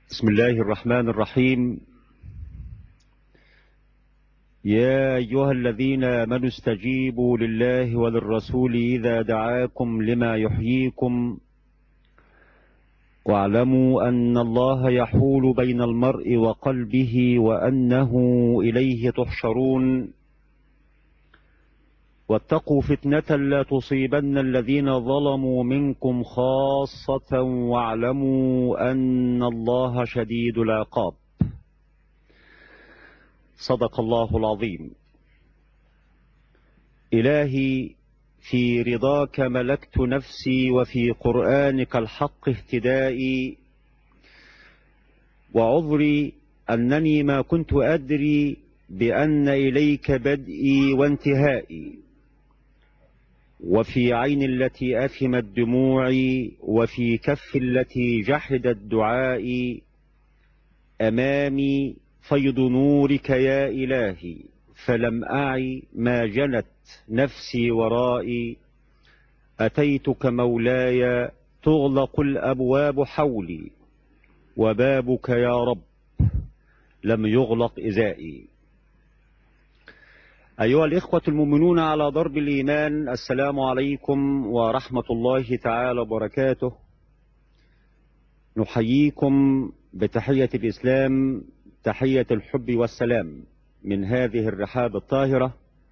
بسم الله الرحمن الرحيم. يا أيها الذين آمنوا استجيبوا لله وللرسول إذا دعاكم لما يحييكم واعلموا أن الله يحول بين المرء وقلبه وأنه إليه تحشرون واتقوا فتنة لا تصيبن الذين ظلموا منكم خاصة واعلموا أن الله شديد العقاب. صدق الله العظيم. إلهي، في رضاك ملكت نفسي وفي قرآنك الحق اهتدائي، وعذري أنني ما كنت أدري بأن إليك بدئي وانتهائي، وفي عين التي أثمت دموعي وفي كف التي جحدت دعائي، أمامي فيض نورك يا إلهي، فلم أعي ما جنت نفسي ورائي، أتيتك مولاي تغلق الأبواب حولي، وبابك يا رب لم يغلق إزائي. أيها الإخوة المؤمنون على درب الإيمان، السلام عليكم ورحمة الله تعالى وبركاته. نحييكم بتحية الإسلام، تحية الحب والسلام، من هذه الرحاب الطاهرة،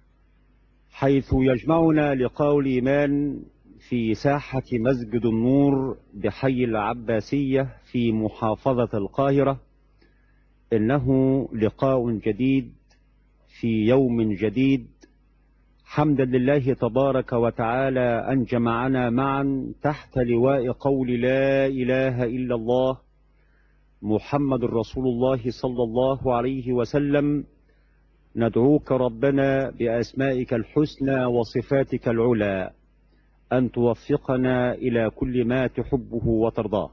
حيث يجمعنا لقاء الإيمان في ساحة مسجد النور بحي العباسية في محافظة القاهرة. إنه لقاء جديد في يوم جديد، حمدا لله تبارك وتعالى أن جمعنا معا تحت لواء قول لا إله إلا الله محمد رسول الله صلى الله عليه وسلم. ندعوك ربنا بأسمائك الحسنى وصفاتك العلى أن توفقنا إلى كل ما تحبه وترضاه.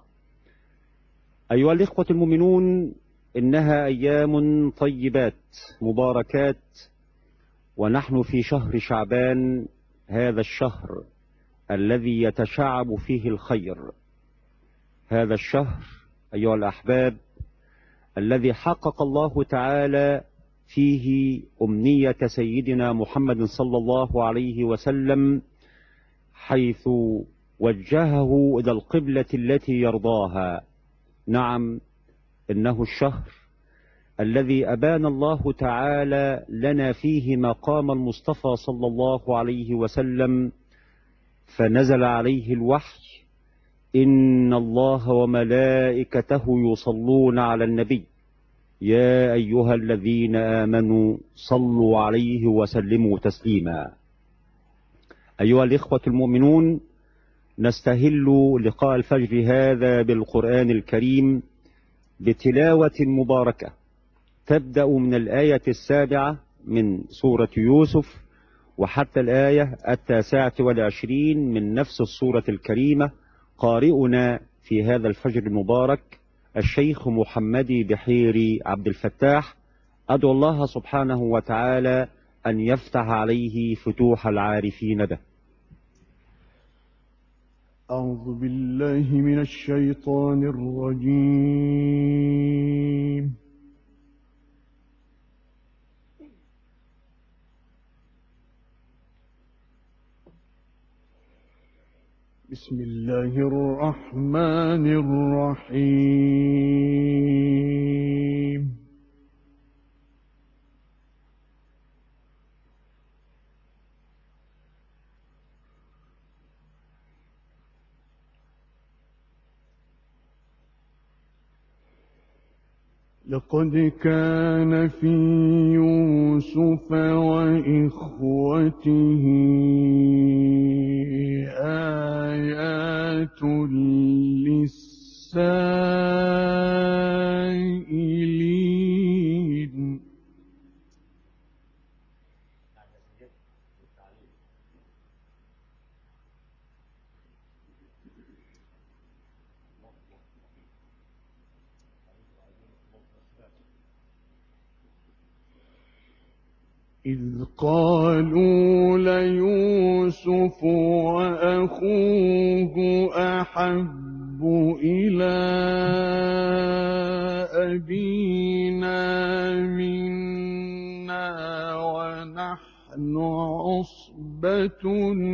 أيها الإخوة المؤمنون، إنها أيام طيبات مباركات، ونحن في شهر شعبان، هذا الشهر الذي يتشعب فيه الخير، هذا الشهر أيها الأحباب الذي حقق الله تعالى فيه أمنية سيدنا محمد صلى الله عليه وسلم، حيث وجهه إلى القبلة التي يرضاها. نعم، إنه الشهر الذي أبان الله تعالى لنا فيه مقام المصطفى صلى الله عليه وسلم، فنزل عليه الوحي: إن الله وملائكته يصلون على النبي يا أيها الذين آمنوا صلوا عليه وسلموا تسليما. أيها الإخوة المؤمنون، نستهل لقاء الفجر هذا بالقرآن الكريم بتلاوة مباركة تبدأ من الآية 7 من سورة يوسف وحتى الآية 29 من نفس السورة الكريمة. قارئنا في هذا الفجر المبارك الشيخ محمدي بحيري عبد الفتاح. أدعو الله سبحانه وتعالى أن يفتح عليه فتوح العارفين به. أعوذ بالله من الشيطان الرجيم. بسم الله الرحمن الرحيم. لقد كان في يوسف وإخوته آيات للسائلين. إذ قالوا ليوسف وأخوه أحب إلى أبينا منا ونحن عصبة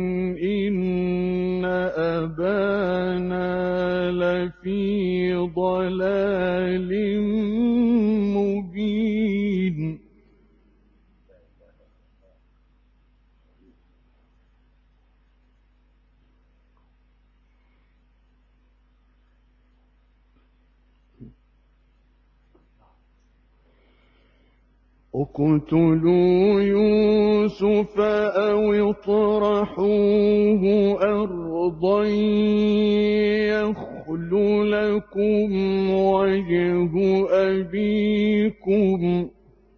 إن أبانا لفي ضلال مبين اقتلوا يوسف أو اطرحوه أرضا يخل لكم وجه أبيكم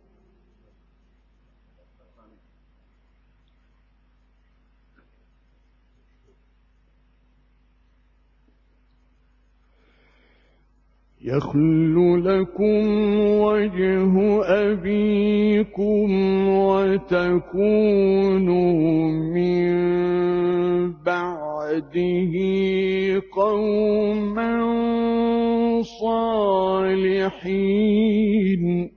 وتكونوا من بعده قوما صالحين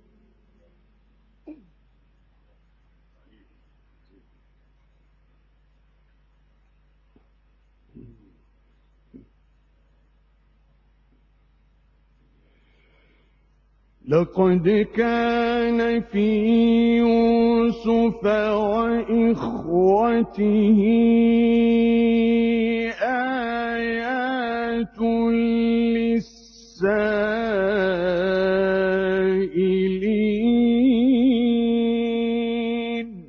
لقد كان في يوسف وإخوته آيات للسائلين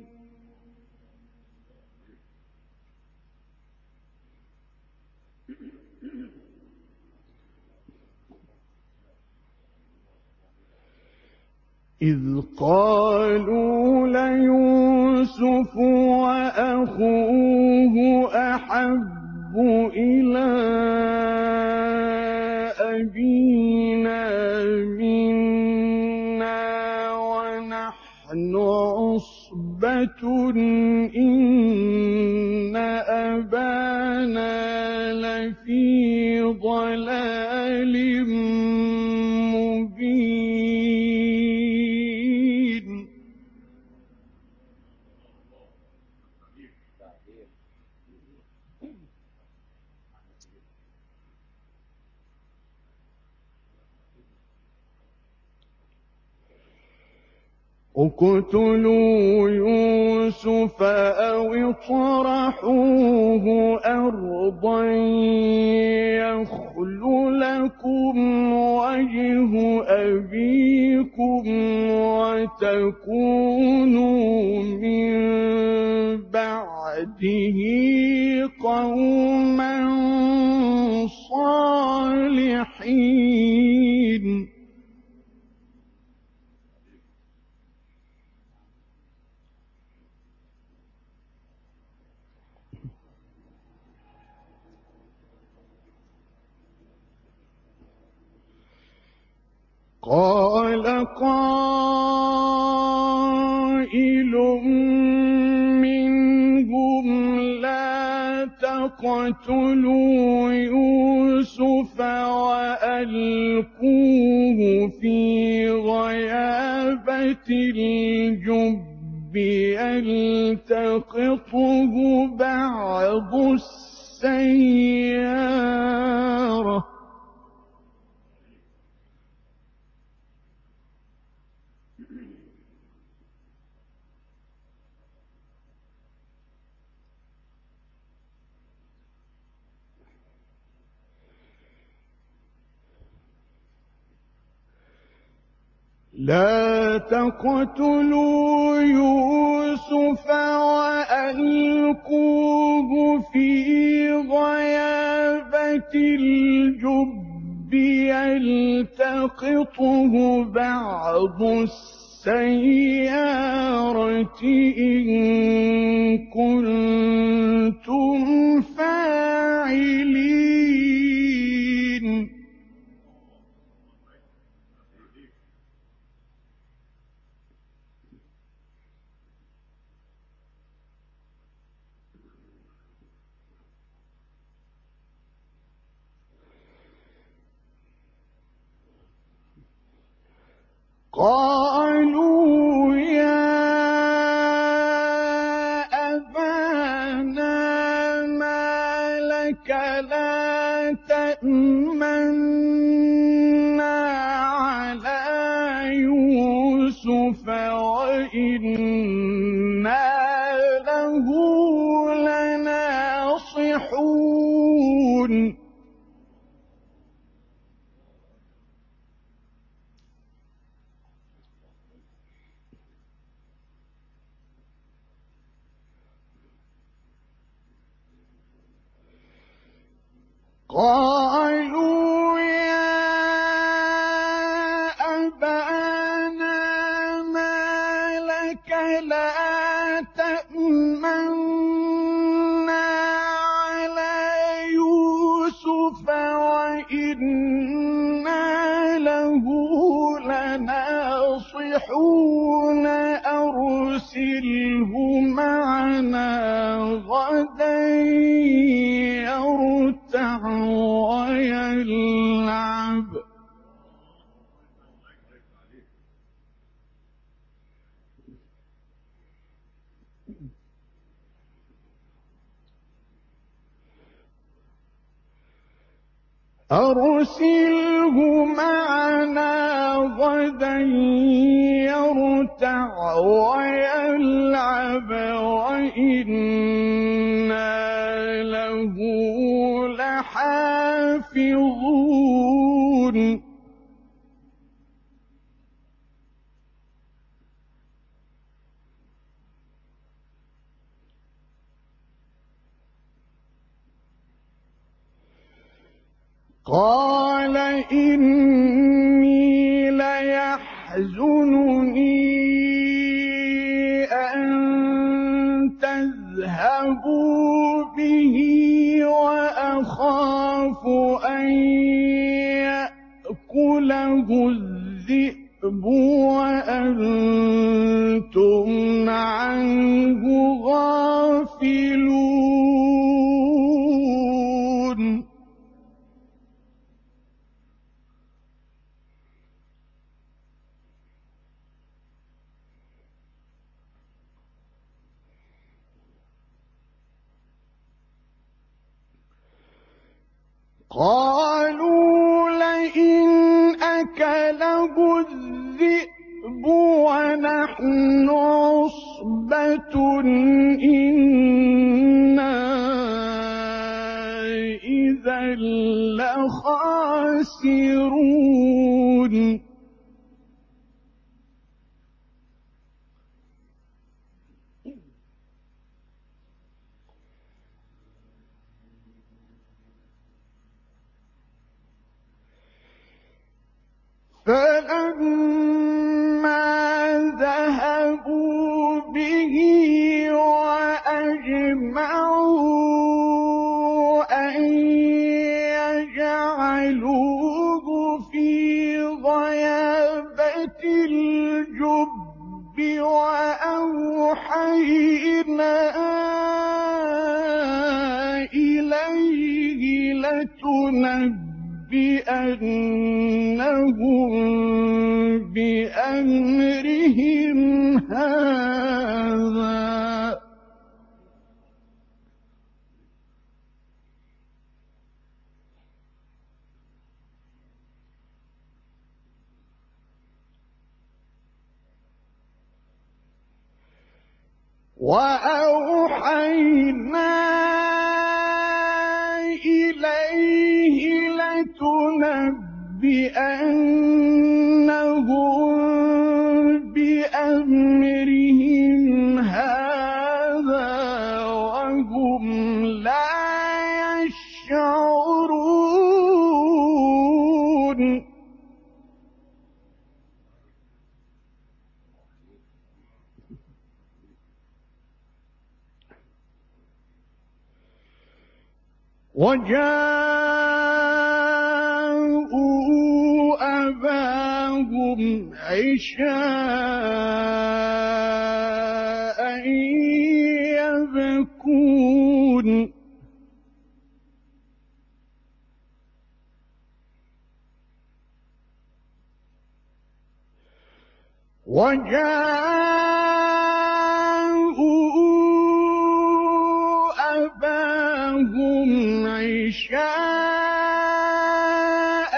إذ قالوا ليوسف وأخوه أحب إلى أبينا منا ونحن عصبة إن أبانا لفي ضلال مبين اقتلوا يوسف أو اطرحوه أرضا يخل لكم وجه أبيكم وتكونوا من بعده قوما صالحين قال قائل منهم لا تقتلوا يوسف وألقوه في غيابة الجب يلتقطه بعض السيارة لا تقتلوا يوسف وألقوه في غيابة الجب يلتقطه بعض السيارة إن كنتم فاعلين قالوا يا أبانا ما لك لا تأمنا على يوسف وإنا له لناصحون قالوا يا أبانا ما لك لا تأمنا على يوسف وإنا له لناصحون أرسله معنا غدا يرتع ويلعب أرسله معنا غدا يرتع ويلعب وإنا له لحافظون قال إني ليحزنني أن تذهبوا به وأخاف أن يأكله الذئب وأنتم عنه غافلون قالوا لئن أكله الذئب ونحن عصبة إنا إذا لخاسرون فلما ذهبوا به وأجمعوا أن يجعلوه في غيابة الجب وأوحينا إليه لتنبئنهم بأمرهم هذا وأوحينا إليه لتنبئنهم بأمرهم هذا وهم لا يشعرون وجاءوا أباهم عشاء يبكون وجاءوا أباهم عشاء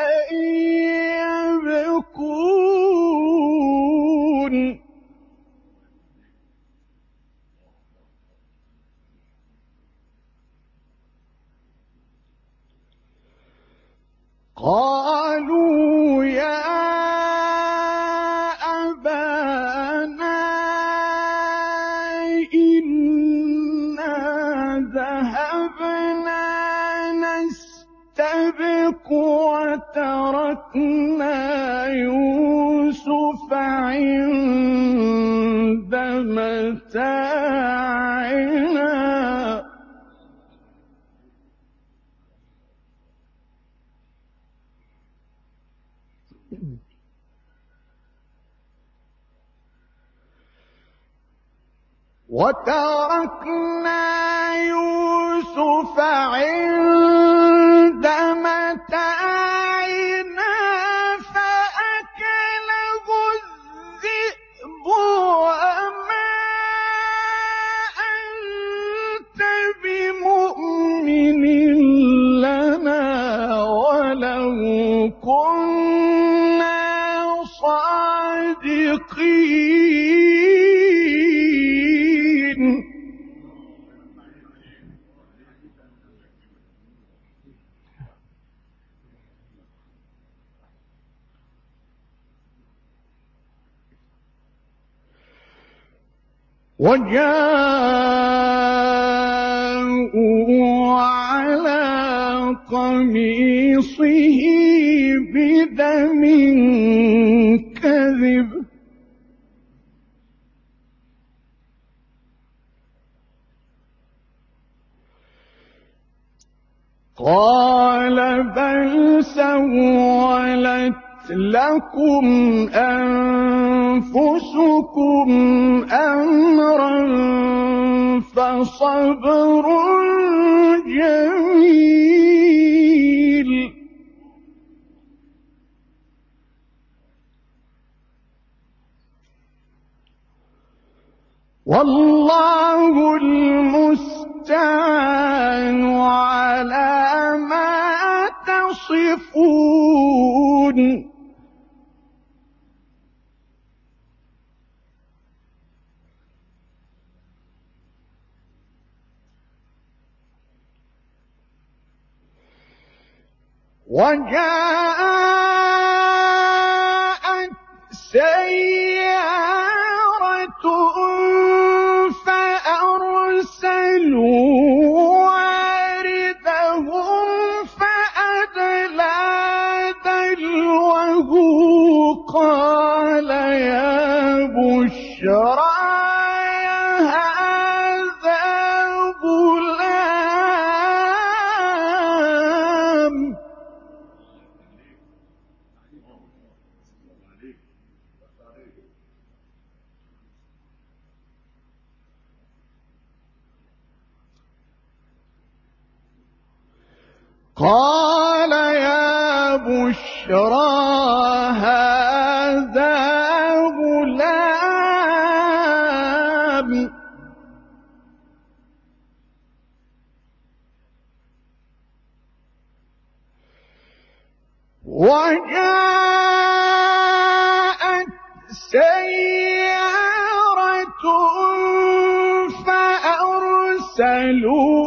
يبكون قالوا يا أبانا إنا ذهبنا نستبق وتركنا يوسف عند متاعنا فأكله الذئب وما أنت بمؤمن لنا ولو كنا صادقين وجاءوا على قميصه بدم كذب قال بل سولت لكم أنفسكم أمرا فصبر جميل والله المستعان على ما تصفون وجاءت سيارة فأرسلوا واردهم فأدلى دلوه قال يا بشرى هذا غلام قال يا بشرى هذا غلام وجاءت سيارة فأرسلوا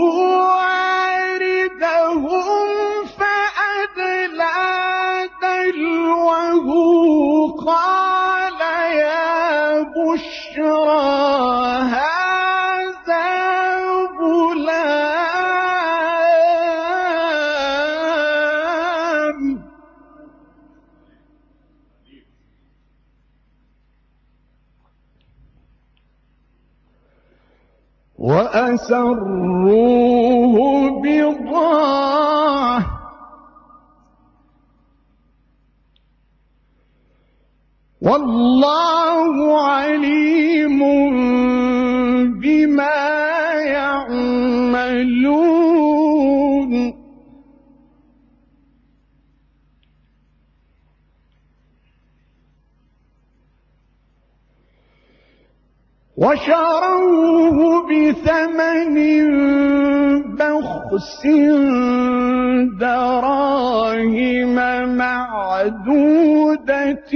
واردهم فأدلى دلوه قال يا بشرى هذا غلام وأسروه بضاعة والله عليم بما يعملون وشروه بثمن بخس دراهم معدودة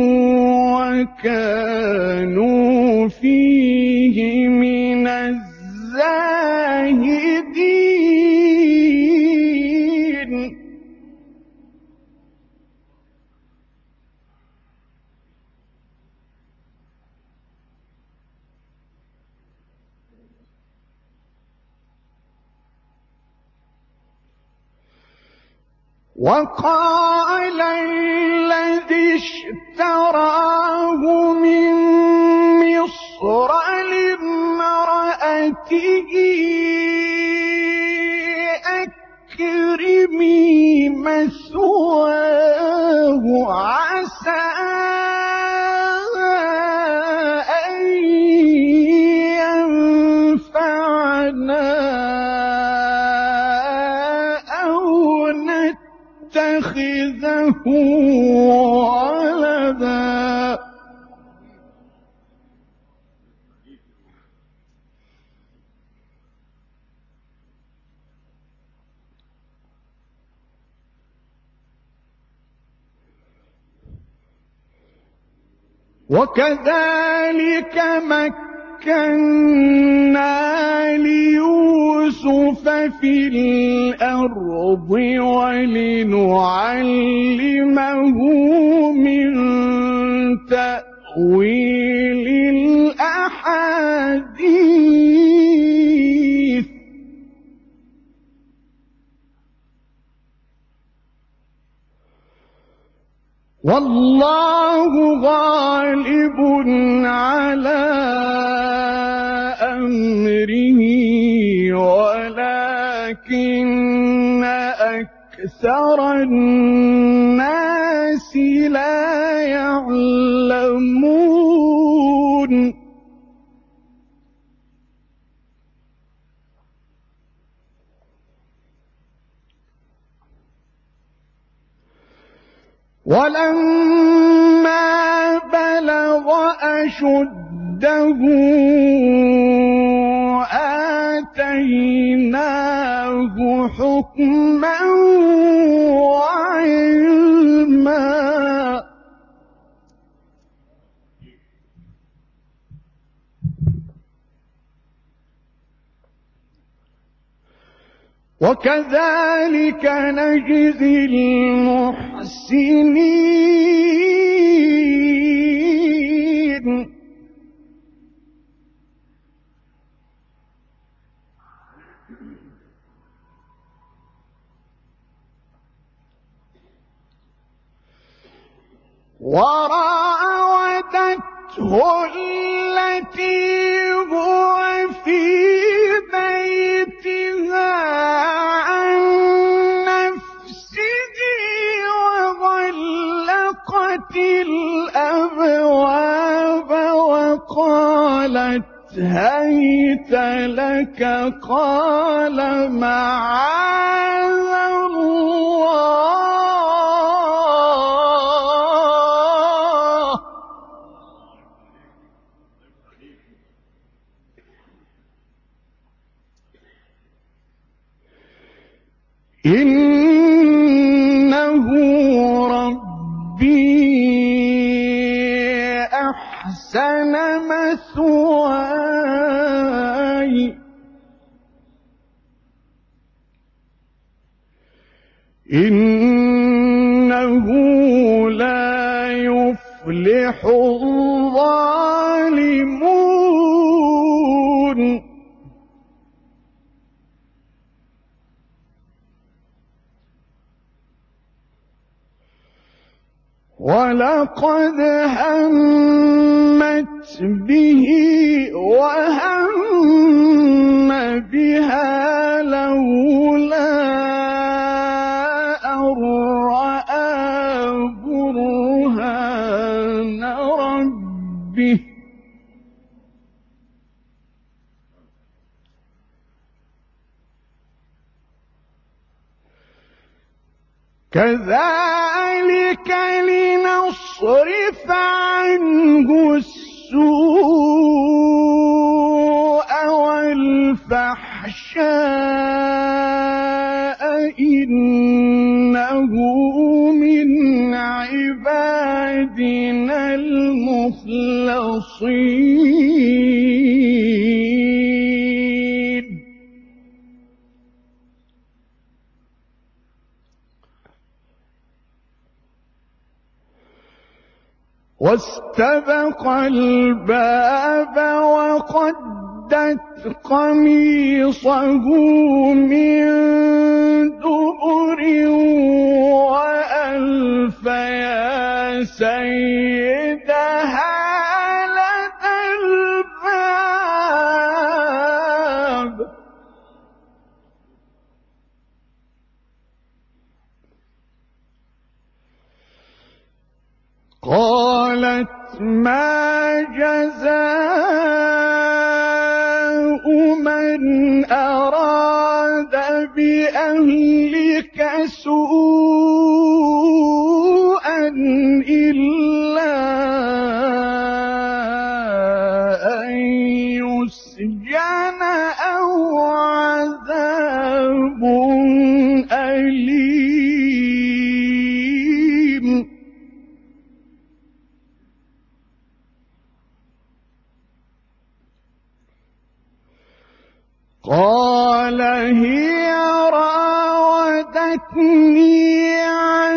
وكانوا فيه من الزاهدين. وقال الذي اشتراه من مصر لامرأته أكرمي مثواه عسى أن ينفعنا اتخذه ولدا. وكذلك مكنا ليوسف في الأرض ولنعلمه من تأويل الأحاديث. والله غالب على أمره ولكن أكثر الناس لا يعلمون. ولما بلغ أشده آتيناه حكما وعلما. وكذلك نجزي المحسنين. وراودته التي هو في بيتها عن نفسه وغلقت الأبواب وقالت هيت لك قال معاذ الله إنه ربي أحسن مثواي إنه لا يفلح الظالمون. ولقد همت به وهم بها لولا أن رأى برهان ربه كذلك لنصرف عنه السوء من المخلصين. واستبق الباب وقدت قميصه من دبر وألف يا سيدها لدى الباب. قالت ما جزاء من أراد بأهلك سوءا إلا أن يسجن أو عذاب أليم. قال هي راودتني عن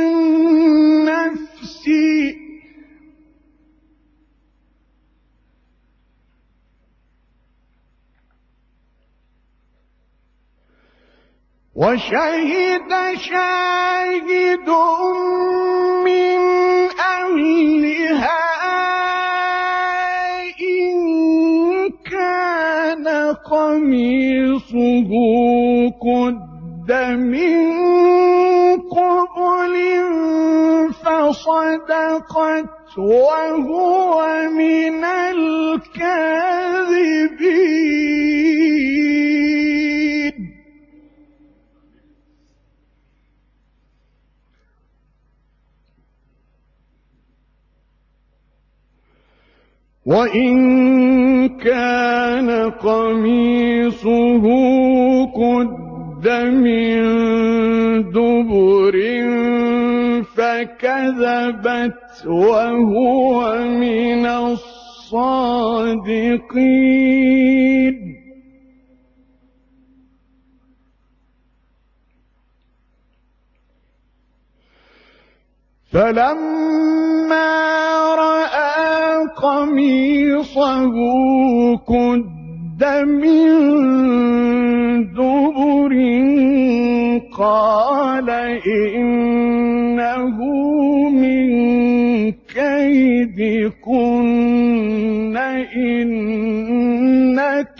نفسي وشهد شاهد من أهلها إن كان قميصه قد من قبل فصدقت وهو من الكاذبين. وإن كان قميصه قد من دبر فكذبت وهو من الصادقين. فلما رأى قميصه قد من دبر قال إنه من كيدكن إن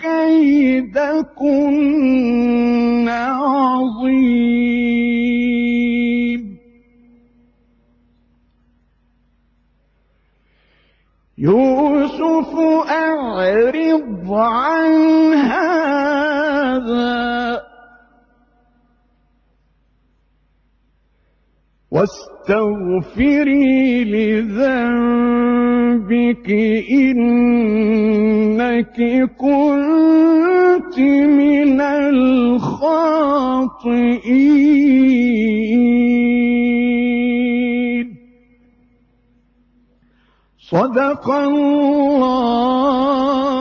كيدكن عظيم. يوسف أعرض عن هذا واستغفري لذنبك إنك كنت من الخاطئين. صدق الله